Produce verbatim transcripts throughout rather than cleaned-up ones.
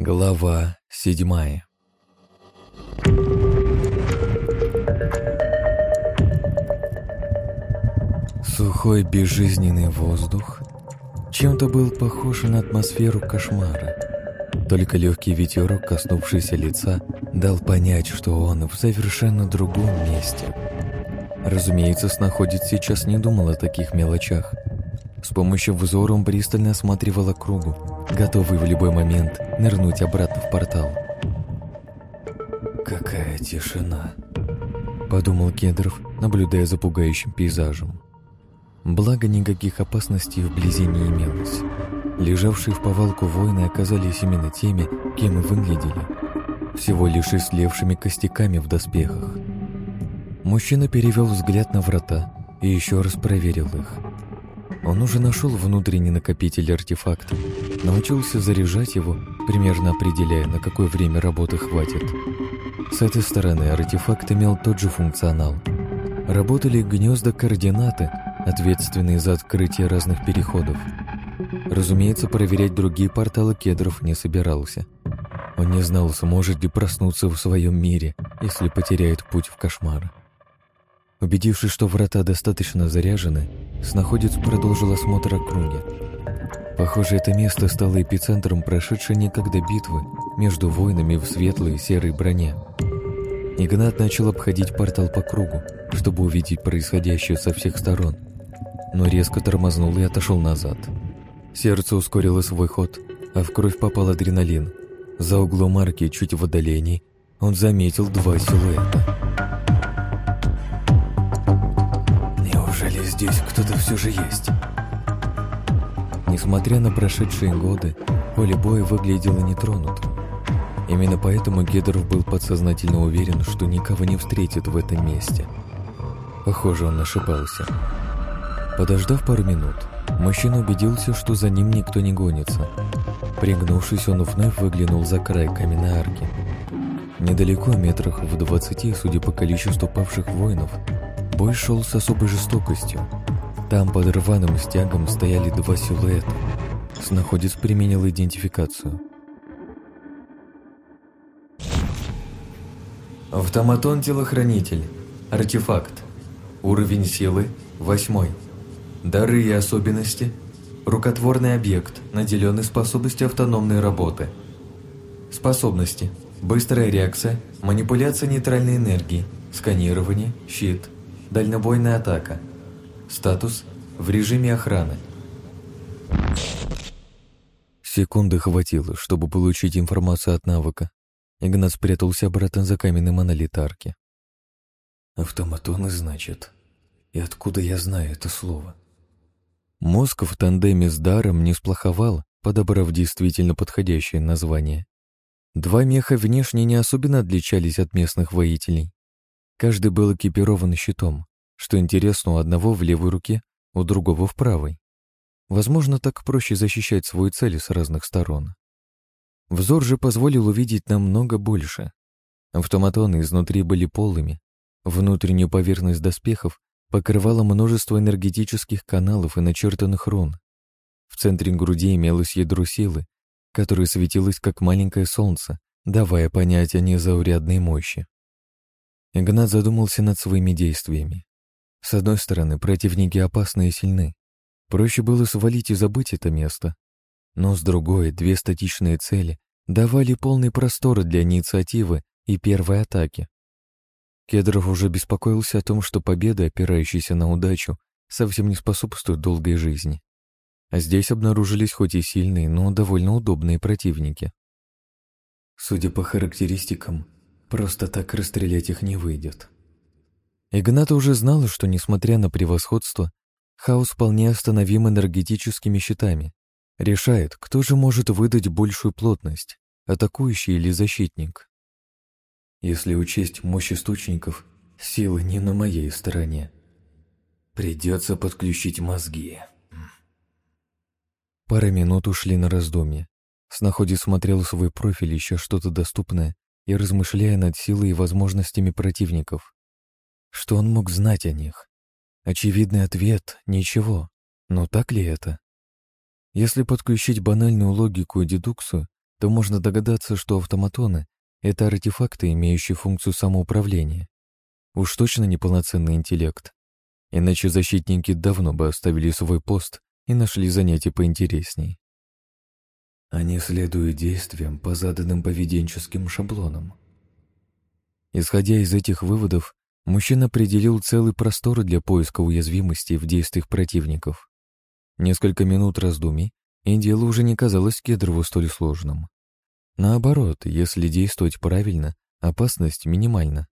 Глава седьмая. Сухой безжизненный воздух чем-то был похож на атмосферу кошмара. Только легкий ветерок, коснувшийся лица, дал понять, что он в совершенно другом месте. Разумеется, снаходец сейчас не думал о таких мелочах. С помощью взора он пристально осматривал округу, готовый в любой момент нырнуть обратно в портал. «Какая тишина!» — подумал Кедров, наблюдая за пугающим пейзажем. Благо, никаких опасностей вблизи не имелось. Лежавшие в повалку воины оказались именно теми, кем и выглядели. Всего лишь истлевшими костяками в доспехах. Мужчина перевел взгляд на врата и еще раз проверил их. Он уже нашел внутренний накопитель артефакта, научился заряжать его, примерно определяя, на какое время работы хватит. С этой стороны артефакт имел тот же функционал. Работали гнезда координаты, ответственные за открытие разных переходов. Разумеется, проверять другие порталы Кедров не собирался. Он не знал, сможет ли проснуться в своем мире, если потеряет путь в кошмар. Убедившись, что врата достаточно заряжены, снаходец продолжил осмотр округи. Похоже, это место стало эпицентром прошедшей некогда битвы между воинами в светлой и серой броне. Игнат начал обходить портал по кругу, чтобы увидеть происходящее со всех сторон, но резко тормознул и отошел назад. Сердце ускорило свой ход, а в кровь попал адреналин. За углом арки, чуть в отдалении, он заметил два силуэта. Неужели здесь кто-то все же есть? Несмотря на прошедшие годы, поле боя выглядело нетронутым. Именно поэтому Кедров был подсознательно уверен, что никого не встретит в этом месте. Похоже, он ошибался. Подождав пару минут, мужчина убедился, что за ним никто не гонится. Пригнувшись, он вновь выглянул за край каменной арки. Недалеко, метрах в двадцати, судя по количеству павших воинов, бой шел с особой жестокостью. Там под рваным стягом стояли два силуэта. Снаходец применил идентификацию. Автоматон-телохранитель. Артефакт. Уровень силы – восьмой. Дары и особенности. Рукотворный объект, наделенный способностью автономной работы. Способности. Быстрая реакция, манипуляция нейтральной энергией, сканирование, щит, дальнобойная атака. Статус – в режиме охраны. Секунды хватило, чтобы получить информацию от навыка. Игнат спрятался обратно за каменный монолит арки. Автоматоны, значит. И откуда я знаю это слово? Мозг в тандеме с даром не сплоховал, подобрав действительно подходящее название. Два меха внешне не особенно отличались от местных воителей. Каждый был экипирован щитом, что интересно, у одного в левой руке, у другого в правой. Возможно, так проще защищать свою цель с разных сторон. Взор же позволил увидеть намного больше. Автоматоны изнутри были полыми. Внутреннюю поверхность доспехов покрывало множество энергетических каналов и начертанных рун. В центре груди имелось ядро силы, которое светилось как маленькое солнце, давая понять о незаурядной мощи. Игнат задумался над своими действиями. С одной стороны, противники опасны и сильны. Проще было свалить и забыть это место. Но с другой, две статичные цели давали полный простор для инициативы и первой атаки. Кедров уже беспокоился о том, что победа, опирающаяся на удачу, совсем не способствует долгой жизни. А здесь обнаружились хоть и сильные, но довольно удобные противники. Судя по характеристикам, просто так расстрелять их не выйдет. Игнат уже знал, что, несмотря на превосходство, хаос вполне остановим энергетическими щитами. Решает, кто же может выдать большую плотность, атакующий или защитник. Если учесть мощь источников, силы не на моей стороне. Придется подключить мозги. Пара минут ушли на раздумье. Снаходец смотрел свой профиль, ища что-то доступное и размышляя над силой и возможностями противников. Что он мог знать о них? Очевидный ответ — ничего. Но так ли это? Если подключить банальную логику и дедукцию, то можно догадаться, что автоматоны — это артефакты, имеющие функцию самоуправления. Уж точно не полноценный интеллект. Иначе защитники давно бы оставили свой пост и нашли занятия поинтересней. Они следуют действиям по заданным поведенческим шаблонам. Исходя из этих выводов, мужчина определил целый простор для поиска уязвимостей в действиях противников. Несколько минут раздумий, и дело уже не казалось Кедрову столь сложным. Наоборот, если действовать правильно, опасность минимальна.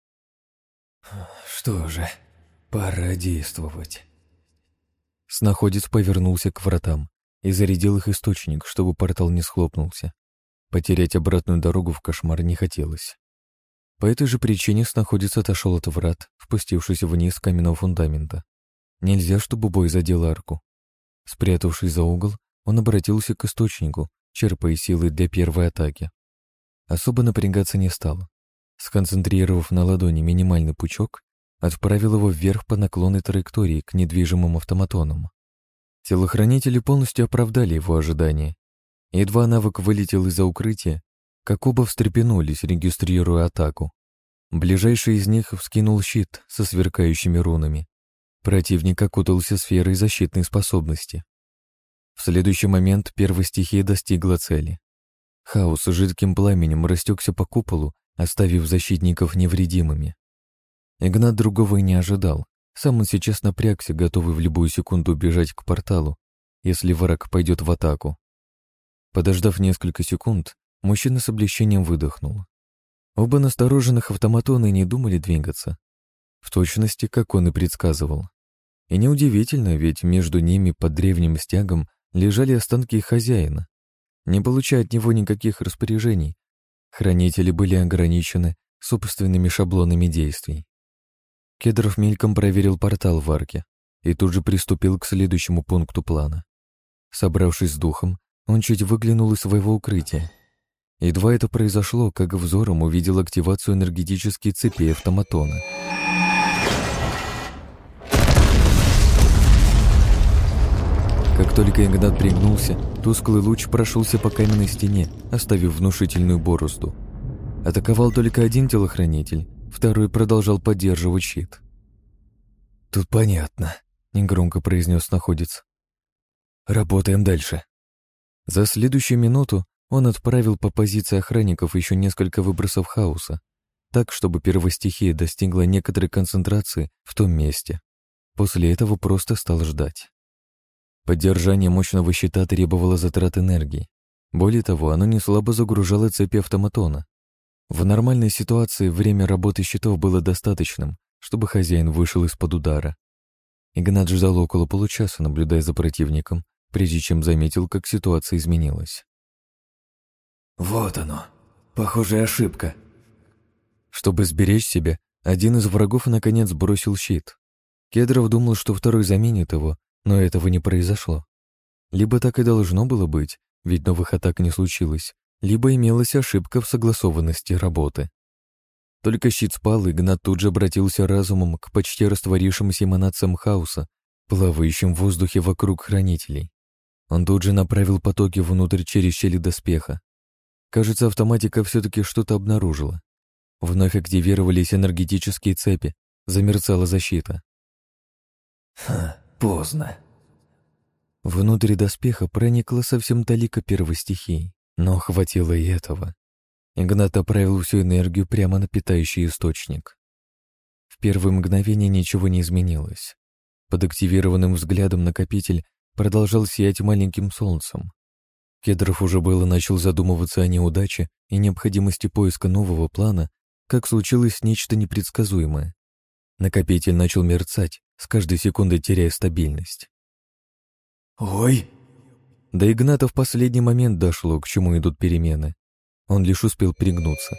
«Что же, пора действовать». Снаходец повернулся к вратам и зарядил их источник, чтобы портал не схлопнулся. Потерять обратную дорогу в кошмар не хотелось. По этой же причине снаходец отошел от врат, спустившись вниз каменного фундамента. Нельзя, чтобы бой задел арку. Спрятавшись за угол, он обратился к источнику, черпая силы для первой атаки. Особо напрягаться не стал. Сконцентрировав на ладони минимальный пучок, отправил его вверх по наклонной траектории к недвижимым автоматонам. Телохранители полностью оправдали его ожидания. Едва навык вылетел из-за укрытия, как оба встрепенулись, регистрируя атаку. Ближайший из них вскинул щит со сверкающими рунами. Противник окутался сферой защитной способности. В следующий момент первая стихия достигла цели. Хаос с жидким пламенем растекся по куполу, оставив защитников невредимыми. Игнат другого и не ожидал. Сам он сейчас напрягся, готовый в любую секунду бежать к порталу, если враг пойдет в атаку. Подождав несколько секунд, мужчина с облегчением выдохнул. Оба настороженных автоматона не думали двигаться. В точности, как он и предсказывал. И неудивительно, ведь между ними под древним стягом лежали останки их хозяина. Не получая от него никаких распоряжений, хранители были ограничены собственными шаблонами действий. Кедров мельком проверил портал в арке и тут же приступил к следующему пункту плана. Собравшись с духом, он чуть выглянул из своего укрытия. Едва это произошло, как взором увидел активацию энергетической цепи автоматона. Как только Игнат пригнулся, тусклый луч прошелся по каменной стене, оставив внушительную борозду. Атаковал только один телохранитель, второй продолжал поддерживать щит. «Тут понятно», — негромко произнес находец. «Работаем дальше». За следующую минуту он отправил по позиции охранников еще несколько выбросов хаоса, так, чтобы первая стихия достигла некоторой концентрации в том месте. После этого просто стал ждать. Поддержание мощного щита требовало затрат энергии. Более того, оно не слабо загружало цепи автоматона. В нормальной ситуации время работы щитов было достаточным, чтобы хозяин вышел из-под удара. Игнат ждал около получаса, наблюдая за противником, прежде чем заметил, как ситуация изменилась. «Вот оно. Похожая ошибка». Чтобы сберечь себя, один из врагов наконец бросил щит. Кедров думал, что второй заменит его, но этого не произошло. Либо так и должно было быть, ведь новых атак не случилось, либо имелась ошибка в согласованности работы. Только щит спал, и Игнат тут же обратился разумом к почти растворившимся эманациям хаоса, плавающим в воздухе вокруг хранителей. Он тут же направил потоки внутрь через щели доспеха. Кажется, автоматика все-таки что-то обнаружила. Вновь активировались энергетические цепи, замерцала защита. «Ха, поздно». Внутрь доспеха проникла совсем талика первой стихии, но хватило и этого. Игнат направил всю энергию прямо на питающий источник. В первые мгновения ничего не изменилось. Под активированным взглядом накопитель продолжал сиять маленьким солнцем. Кедров уже было начал задумываться о неудаче и необходимости поиска нового плана, как случилось нечто непредсказуемое. Накопитель начал мерцать, с каждой секундой теряя стабильность. «Ой!» До Игната в последний момент дошло, к чему идут перемены. Он лишь успел перегнуться.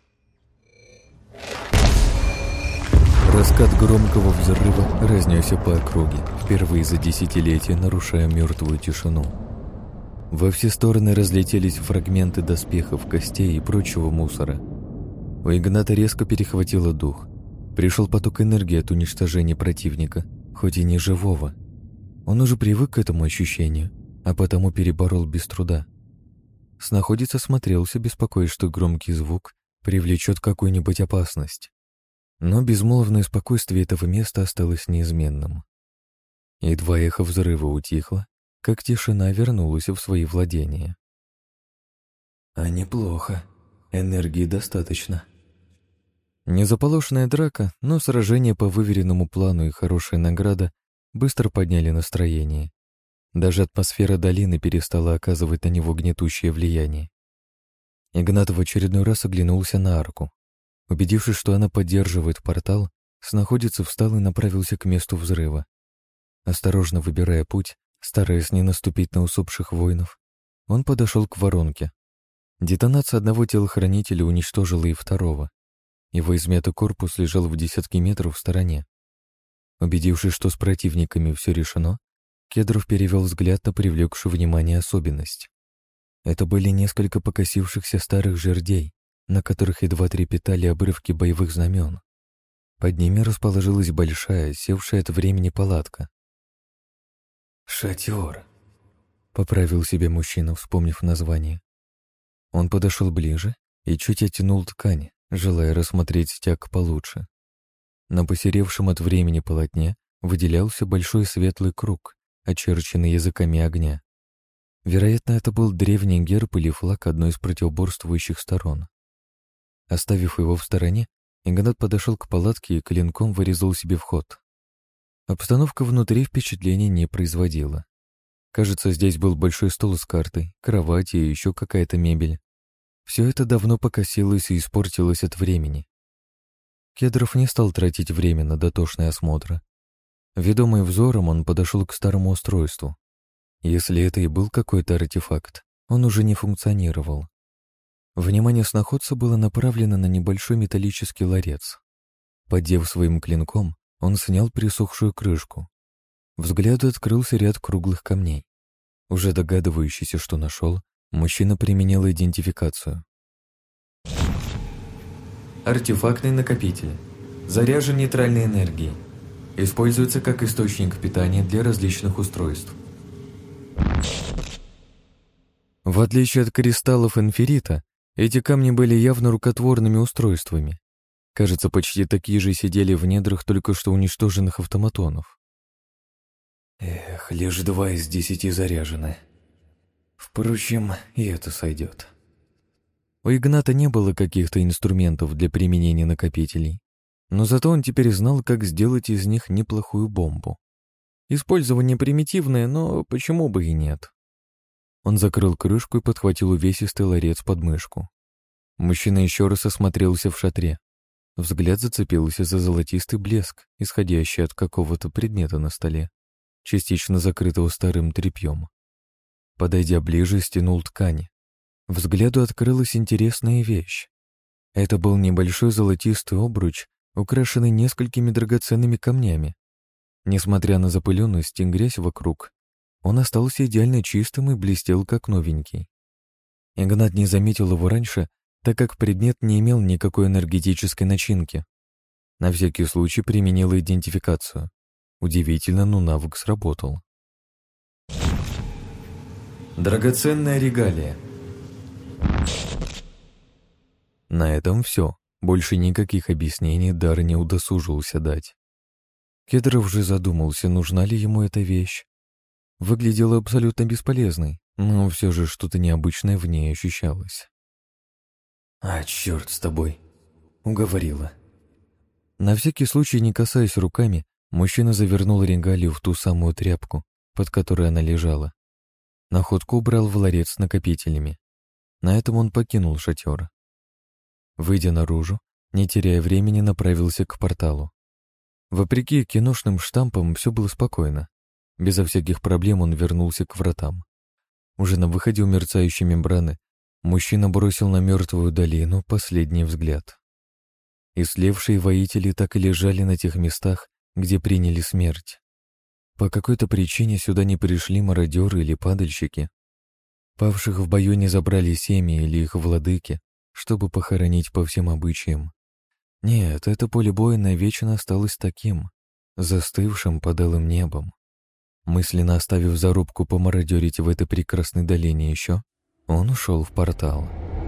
Раскат громкого взрыва разнесся по округе, впервые за десятилетия нарушая мертвую тишину. Во все стороны разлетелись фрагменты доспехов, костей и прочего мусора. У Игната резко перехватило дух. Пришел поток энергии от уничтожения противника, хоть и не живого. Он уже привык к этому ощущению, а потому переборол без труда. Снаходец осмотрелся, беспокоясь, что громкий звук привлечет какую-нибудь опасность. Но безмолвное спокойствие этого места осталось неизменным. Едва эхо взрыва утихло, как тишина вернулась в свои владения. «А неплохо. Энергии достаточно». Незаполошенная драка, но сражение по выверенному плану и хорошая награда быстро подняли настроение. Даже атмосфера долины перестала оказывать на него гнетущее влияние. Игнат в очередной раз оглянулся на арку. Убедившись, что она поддерживает портал, снаходец встал и направился к месту взрыва. Осторожно выбирая путь, стараясь не наступить на усопших воинов, он подошел к воронке. Детонация одного телохранителя уничтожила и второго. Его измятый корпус лежал в десятке метров в стороне. Убедившись, что с противниками все решено, Кедров перевел взгляд на привлекшую внимание особенность. Это были несколько покосившихся старых жердей, на которых едва трепетали обрывки боевых знамен. Под ними расположилась большая, севшая от времени палатка. «Шатер», — поправил себе мужчина, вспомнив название. Он подошел ближе и чуть оттянул ткань, желая рассмотреть стяг получше. На посеревшем от времени полотне выделялся большой светлый круг, очерченный языками огня. Вероятно, это был древний герб или флаг одной из противоборствующих сторон. Оставив его в стороне, Игнат подошел к палатке и клинком вырезал себе вход. Обстановка внутри впечатления не производила. Кажется, здесь был большой стол с картой, кровать и еще какая-то мебель. Все это давно покосилось и испортилось от времени. Кедров не стал тратить время на дотошный осмотр. Ведомый взором, он подошел к старому устройству. Если это и был какой-то артефакт, он уже не функционировал. Внимание сноходца было направлено на небольшой металлический ларец. Поддев своим клинком, он снял присохшую крышку. Взгляду открылся ряд круглых камней. Уже догадывающийся, что нашел, мужчина применил идентификацию. Артефактный накопитель. Заряжен нейтральной энергией. Используется как источник питания для различных устройств. В отличие от кристаллов инферита, эти камни были явно рукотворными устройствами. Кажется, почти такие же сидели в недрах только что уничтоженных автоматонов. Эх, лишь два из десяти заряжены. Впрочем, и это сойдет. У Игната не было каких-то инструментов для применения накопителей, но зато он теперь знал, как сделать из них неплохую бомбу. Использование примитивное, но почему бы и нет? Он закрыл крышку и подхватил увесистый ларец под мышку. Мужчина еще раз осмотрелся в шатре. Взгляд зацепился за золотистый блеск, исходящий от какого-то предмета на столе, частично закрытого старым тряпьем. Подойдя ближе, стянул ткань. Взгляду открылась интересная вещь. Это был небольшой золотистый обруч, украшенный несколькими драгоценными камнями. Несмотря на запыленность и грязь вокруг, он остался идеально чистым и блестел как новенький. Игнат не заметил его раньше, так как предмет не имел никакой энергетической начинки. На всякий случай применил идентификацию. Удивительно, но навык сработал. Драгоценная регалия. На этом все. Больше никаких объяснений дар не удосужился дать. Кедров же задумался, нужна ли ему эта вещь. Выглядела абсолютно бесполезной, но все же что-то необычное в ней ощущалось. «А, черт с тобой!» — уговорила. На всякий случай, не касаясь руками, мужчина завернул регалию в ту самую тряпку, под которой она лежала. Находку убрал в ларец с накопителями. На этом он покинул шатер. Выйдя наружу, не теряя времени, направился к порталу. Вопреки киношным штампам, все было спокойно. Безо всяких проблем он вернулся к вратам. Уже на выходе у мерцающей мембраны мужчина бросил на мертвую долину последний взгляд. Ислевшие воители так и лежали на тех местах, где приняли смерть. По какой-то причине сюда не пришли мародеры или падальщики. Павших в бою не забрали семьи или их владыки, чтобы похоронить по всем обычаям. Нет, это поле боя навечно осталось таким, застывшим под алым небом. Мысленно оставив зарубку помародерить в этой прекрасной долине еще, Он ушел в портал.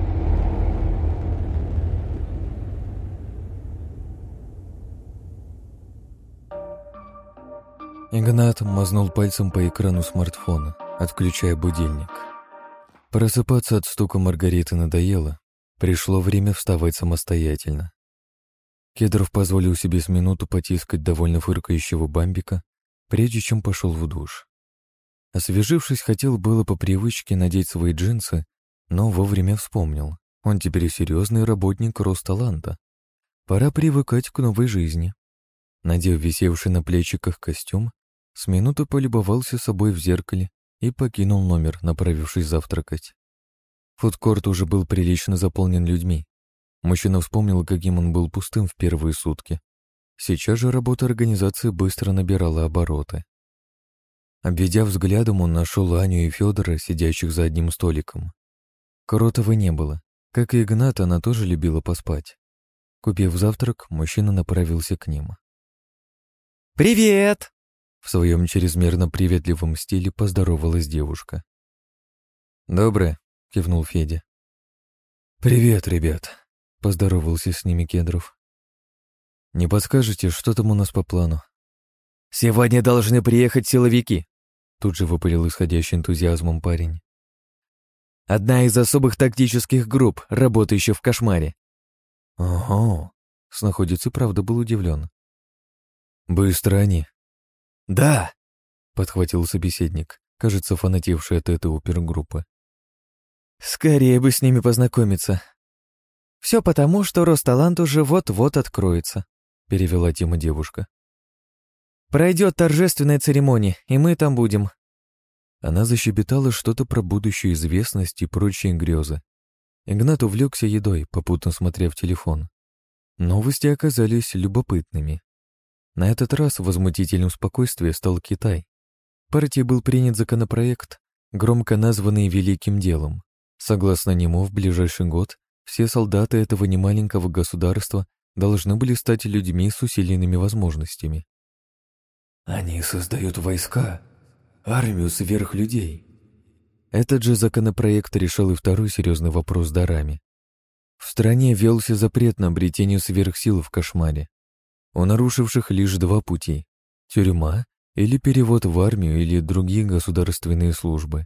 Игнат мазнул пальцем по экрану смартфона, отключая будильник. Просыпаться от стука Маргариты надоело. Пришло время вставать самостоятельно. Кедров позволил себе с минуту потискать довольно фыркающего бамбика, прежде чем пошел в душ. Освежившись, хотел было по привычке надеть свои джинсы, но вовремя вспомнил. Он теперь серьезный работник Росталанта. Пора привыкать к новой жизни. Надев висевший на плечиках костюм, с минуты полюбовался собой в зеркале и покинул номер, направившись завтракать. Фудкорт уже был прилично заполнен людьми. Мужчина вспомнил, каким он был пустым в первые сутки. Сейчас же работа организации быстро набирала обороты. Обведя взглядом, он нашел Аню и Федора, сидящих за одним столиком. Кротовой не было. Как и Игната, она тоже любила поспать. Купив завтрак, мужчина направился к ним. «Привет!» В своем чрезмерно приветливом стиле поздоровалась девушка. «Доброе», — кивнул Федя. «Привет, ребят», — поздоровался с ними Кедров. «Не подскажете, что там у нас по плану?» «Сегодня должны приехать силовики», — тут же выпалил исходящий энтузиазмом парень. «Одна из особых тактических групп, работающих в кошмаре». «Ого», — снаходец и правда был удивлен. «Быстро они». «Да», — подхватил собеседник, кажется, фанатевший от этой опергруппы. «Скорее бы с ними познакомиться». «Все потому, что Росталант уже вот-вот откроется», — перевела тему девушка. «Пройдет торжественная церемония, и мы там будем». Она защебетала что-то про будущую известность и прочие грезы. Игнат увлекся едой, попутно смотря в телефон. Новости оказались любопытными. На этот раз возмутителем спокойствия стал Китай. Партией был принят законопроект, громко названный «Великим делом». Согласно нему, в ближайший год все солдаты этого немаленького государства должны были стать людьми с усиленными возможностями. «Они создают войска, армию сверхлюдей». Этот же законопроект решал и второй серьезный вопрос с дарами. В стране велся запрет на обретение сверхсил в кошмаре. У нарушивших лишь два пути — тюрьма или перевод в армию или другие государственные службы.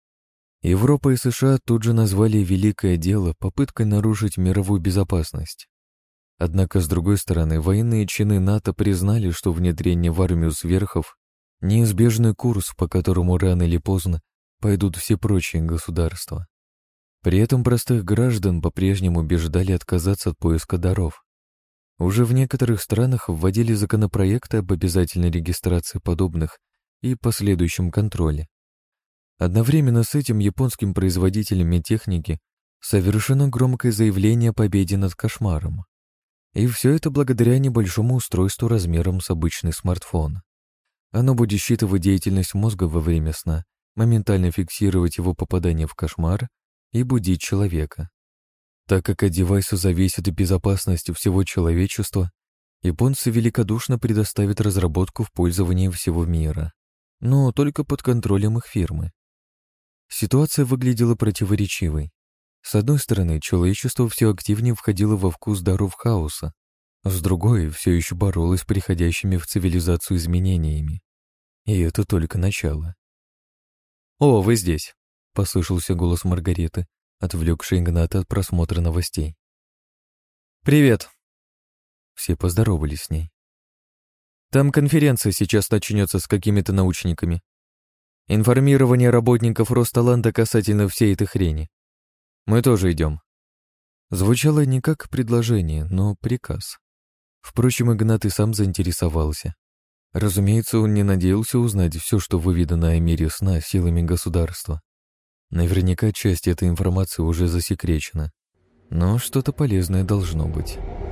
Европа и США тут же назвали великое дело попыткой нарушить мировую безопасность. Однако, с другой стороны, военные чины НАТО признали, что внедрение в армию сверхов — неизбежный курс, по которому рано или поздно пойдут все прочие государства. При этом простых граждан по-прежнему убеждали отказаться от поиска даров. Уже в некоторых странах вводили законопроекты об обязательной регистрации подобных и последующем контроле. Одновременно с этим японским производителями техники совершено громкое заявление о победе над кошмаром. И все это благодаря небольшому устройству размером с обычный смартфон. Оно будет считывать деятельность мозга во время сна, моментально фиксировать его попадание в кошмар и будить человека. Так как от девайса зависит безопасность всего человечества, японцы великодушно предоставят разработку в пользование всего мира, но только под контролем их фирмы. Ситуация выглядела противоречивой. С одной стороны, человечество все активнее входило во вкус даров хаоса, а с другой все еще боролось с приходящими в цивилизацию изменениями. И это только начало. «О, вы здесь!» — послышался голос Маргариты, отвлекший Игната от просмотра новостей. «Привет!» Все поздоровались с ней. «Там конференция сейчас начнется с какими-то научниками. Информирование работников Росталанта касательно всей этой хрени. Мы тоже идем». Звучало не как предложение, но приказ. Впрочем, Игнат и сам заинтересовался. Разумеется, он не надеялся узнать все, что выведано о мире сна силами государства. Наверняка часть этой информации уже засекречена, но что-то полезное должно быть.